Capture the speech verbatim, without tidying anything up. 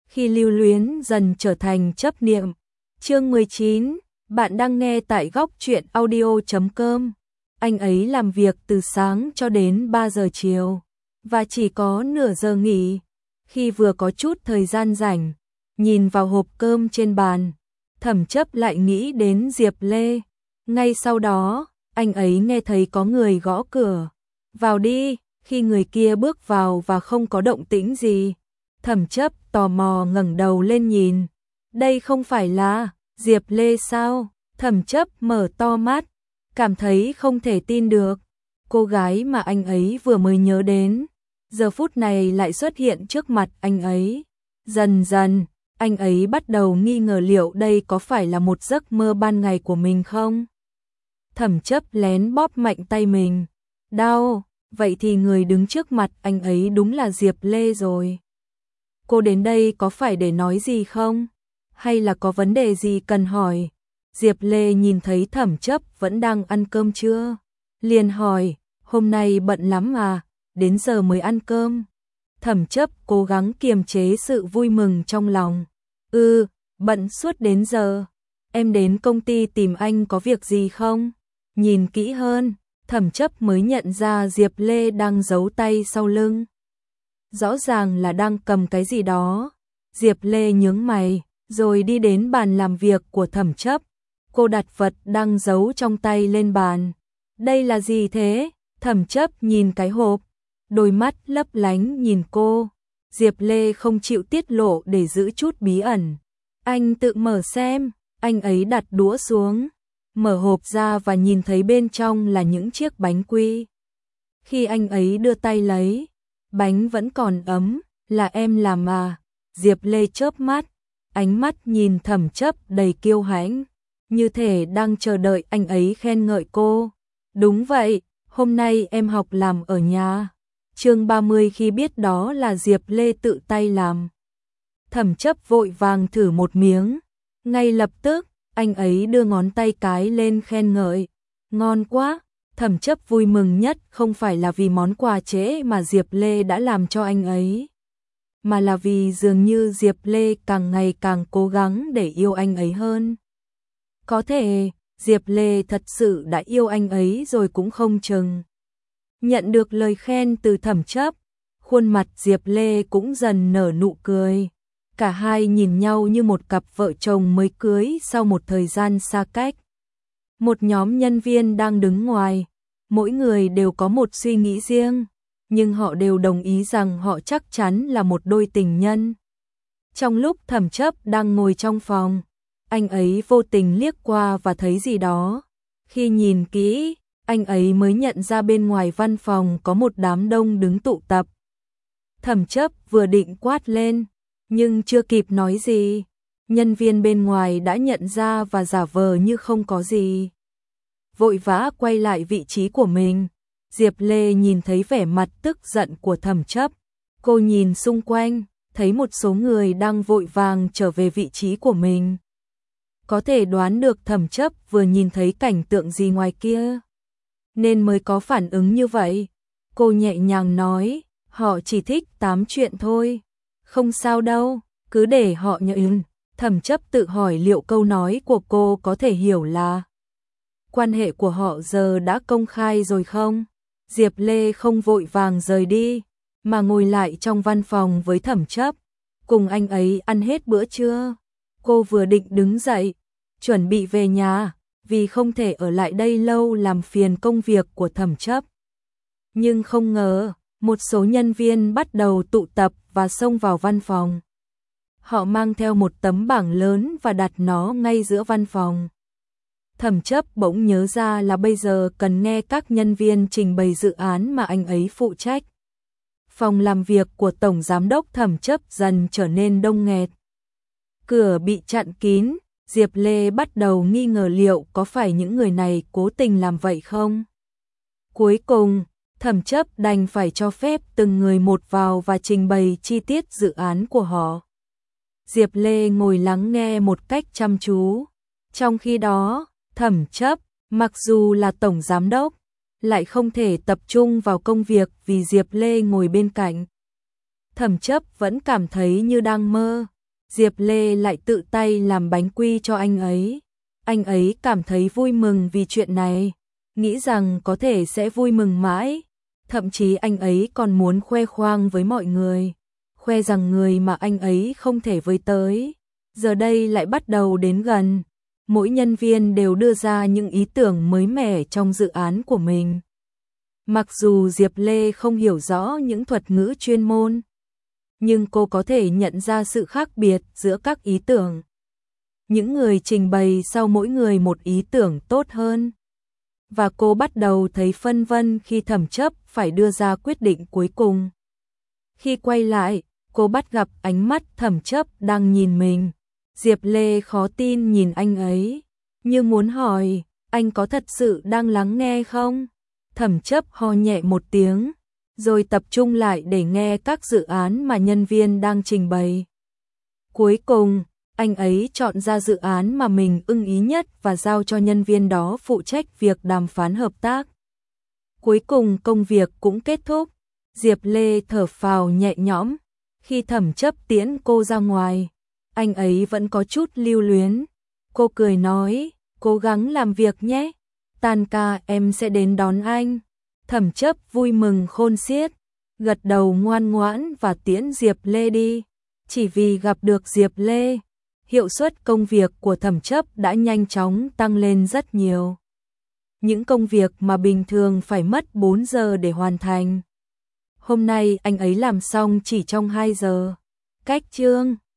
khi lưu luyến dần trở thành chấp niệm. Chương mười chín, bạn đang nghe tại góc truyện audio chấm com. Anh ấy làm việc từ sáng cho đến ba giờ chiều, và chỉ có nửa giờ nghỉ. Khi vừa có chút thời gian rảnh, nhìn vào hộp cơm trên bàn, Thẩm Chấp lại nghĩ đến Diệp Lê. Ngay sau đó, anh ấy nghe thấy có người gõ cửa. Vào đi, khi người kia bước vào và không có động tĩnh gì. Thẩm Chấp tò mò ngẩng đầu lên nhìn. Đây không phải là Diệp Lê sao? Thẩm Chấp mở to mắt, cảm thấy không thể tin được. Cô gái mà anh ấy vừa mới nhớ đến, giờ phút này lại xuất hiện trước mặt anh ấy. Dần dần, anh ấy bắt đầu nghi ngờ liệu đây có phải là một giấc mơ ban ngày của mình không? Thẩm Chấp lén bóp mạnh tay mình. Đau, vậy thì người đứng trước mặt anh ấy đúng là Diệp Lê rồi. Cô đến đây có phải để nói gì không? Hay là có vấn đề gì cần hỏi? Diệp Lê nhìn thấy Thẩm Chấp vẫn đang ăn cơm chưa? Liền hỏi, hôm nay bận lắm à, đến giờ mới ăn cơm. Thẩm Chấp cố gắng kiềm chế sự vui mừng trong lòng. Ừ, bận suốt đến giờ. Em đến công ty tìm anh có việc gì không? Nhìn kỹ hơn, Thẩm Chấp mới nhận ra Diệp Lê đang giấu tay sau lưng. Rõ ràng là đang cầm cái gì đó. Diệp Lê nhướng mày, rồi đi đến bàn làm việc của Thẩm Chấp. Cô đặt vật đang giấu trong tay lên bàn. Đây là gì thế? Thẩm Chấp nhìn cái hộp, đôi mắt lấp lánh nhìn cô. Diệp Lê không chịu tiết lộ để giữ chút bí ẩn. Anh tự mở xem. Anh ấy đặt đũa xuống, mở hộp ra và nhìn thấy bên trong là những chiếc bánh quy. Khi anh ấy đưa tay lấy, bánh vẫn còn ấm. Là em làm à? Diệp Lê chớp mắt, ánh mắt nhìn Thẩm Chấp đầy kiêu hãnh, như thể đang chờ đợi anh ấy khen ngợi cô. Đúng vậy, hôm nay em học làm ở nhà. Chương ba mươi khi biết đó là Diệp Lê tự tay làm, Thẩm Chấp vội vàng thử một miếng. Ngay lập tức, anh ấy đưa ngón tay cái lên khen ngợi. Ngon quá. Thẩm Chấp vui mừng nhất không phải là vì món quà trễ mà Diệp Lê đã làm cho anh ấy, mà là vì dường như Diệp Lê càng ngày càng cố gắng để yêu anh ấy hơn. Có thể, Diệp Lê thật sự đã yêu anh ấy rồi cũng không chừng. Nhận được lời khen từ Thẩm Chấp, khuôn mặt Diệp Lê cũng dần nở nụ cười. Cả hai nhìn nhau như một cặp vợ chồng mới cưới sau một thời gian xa cách. Một nhóm nhân viên đang đứng ngoài, mỗi người đều có một suy nghĩ riêng, nhưng họ đều đồng ý rằng họ chắc chắn là một đôi tình nhân. Trong lúc Thẩm Chấp đang ngồi trong phòng, anh ấy vô tình liếc qua và thấy gì đó. Khi nhìn kỹ, anh ấy mới nhận ra bên ngoài văn phòng có một đám đông đứng tụ tập. Thẩm Chấp vừa định quát lên, nhưng chưa kịp nói gì, nhân viên bên ngoài đã nhận ra và giả vờ như không có gì. Vội vã quay lại vị trí của mình. Diệp Lê nhìn thấy vẻ mặt tức giận của Thẩm Chấp. Cô nhìn xung quanh, thấy một số người đang vội vàng trở về vị trí của mình. Có thể đoán được Thẩm Chấp vừa nhìn thấy cảnh tượng gì ngoài kia, nên mới có phản ứng như vậy. Cô nhẹ nhàng nói, họ chỉ thích tám chuyện thôi. Không sao đâu, cứ để họ nhận. Thẩm Chấp tự hỏi liệu câu nói của cô có thể hiểu là quan hệ của họ giờ đã công khai rồi không? Diệp Lê không vội vàng rời đi, mà ngồi lại trong văn phòng với Thẩm Chấp, cùng anh ấy ăn hết bữa trưa. Cô vừa định đứng dậy, chuẩn bị về nhà, vì không thể ở lại đây lâu làm phiền công việc của Thẩm Chấp. Nhưng không ngờ, một số nhân viên bắt đầu tụ tập và xông vào văn phòng. Họ mang theo một tấm bảng lớn và đặt nó ngay giữa văn phòng. Thẩm Chấp bỗng nhớ ra là bây giờ cần nghe các nhân viên trình bày dự án mà anh ấy phụ trách. Phòng làm việc của Tổng Giám đốc Thẩm Chấp dần trở nên đông nghẹt. Cửa bị chặn kín, Diệp Lê bắt đầu nghi ngờ liệu có phải những người này cố tình làm vậy không. Cuối cùng, Thẩm Chấp đành phải cho phép từng người một vào và trình bày chi tiết dự án của họ. Diệp Lê ngồi lắng nghe một cách chăm chú. Trong khi đó, Thẩm Chấp, mặc dù là tổng giám đốc, lại không thể tập trung vào công việc vì Diệp Lê ngồi bên cạnh. Thẩm Chấp vẫn cảm thấy như đang mơ, Diệp Lê lại tự tay làm bánh quy cho anh ấy. Anh ấy cảm thấy vui mừng vì chuyện này, nghĩ rằng có thể sẽ vui mừng mãi. Thậm chí anh ấy còn muốn khoe khoang với mọi người, khoe rằng người mà anh ấy không thể với tới, giờ đây lại bắt đầu đến gần. Mỗi nhân viên đều đưa ra những ý tưởng mới mẻ trong dự án của mình. Mặc dù Diệp Lê không hiểu rõ những thuật ngữ chuyên môn, nhưng cô có thể nhận ra sự khác biệt giữa các ý tưởng. Những người trình bày sau mỗi người một ý tưởng tốt hơn. Và cô bắt đầu thấy phân vân khi Thẩm Chấp phải đưa ra quyết định cuối cùng. Khi quay lại, cô bắt gặp ánh mắt Thẩm Chấp đang nhìn mình. Diệp Lê khó tin nhìn anh ấy, như muốn hỏi, anh có thật sự đang lắng nghe không? Thẩm Chấp ho nhẹ một tiếng, rồi tập trung lại để nghe các dự án mà nhân viên đang trình bày. Cuối cùng, anh ấy chọn ra dự án mà mình ưng ý nhất và giao cho nhân viên đó phụ trách việc đàm phán hợp tác. Cuối cùng công việc cũng kết thúc. Diệp Lê thở phào nhẹ nhõm. Khi Thẩm Chấp tiễn cô ra ngoài, anh ấy vẫn có chút lưu luyến. Cô cười nói, cố gắng làm việc nhé. Tan ca em sẽ đến đón anh. Thẩm Chấp vui mừng khôn xiết, gật đầu ngoan ngoãn và tiễn Diệp Lê đi. Chỉ vì gặp được Diệp Lê, hiệu suất công việc của Thẩm Chấp đã nhanh chóng tăng lên rất nhiều. Những công việc mà bình thường phải mất bốn giờ để hoàn thành, hôm nay anh ấy làm xong chỉ trong hai giờ. Cách chương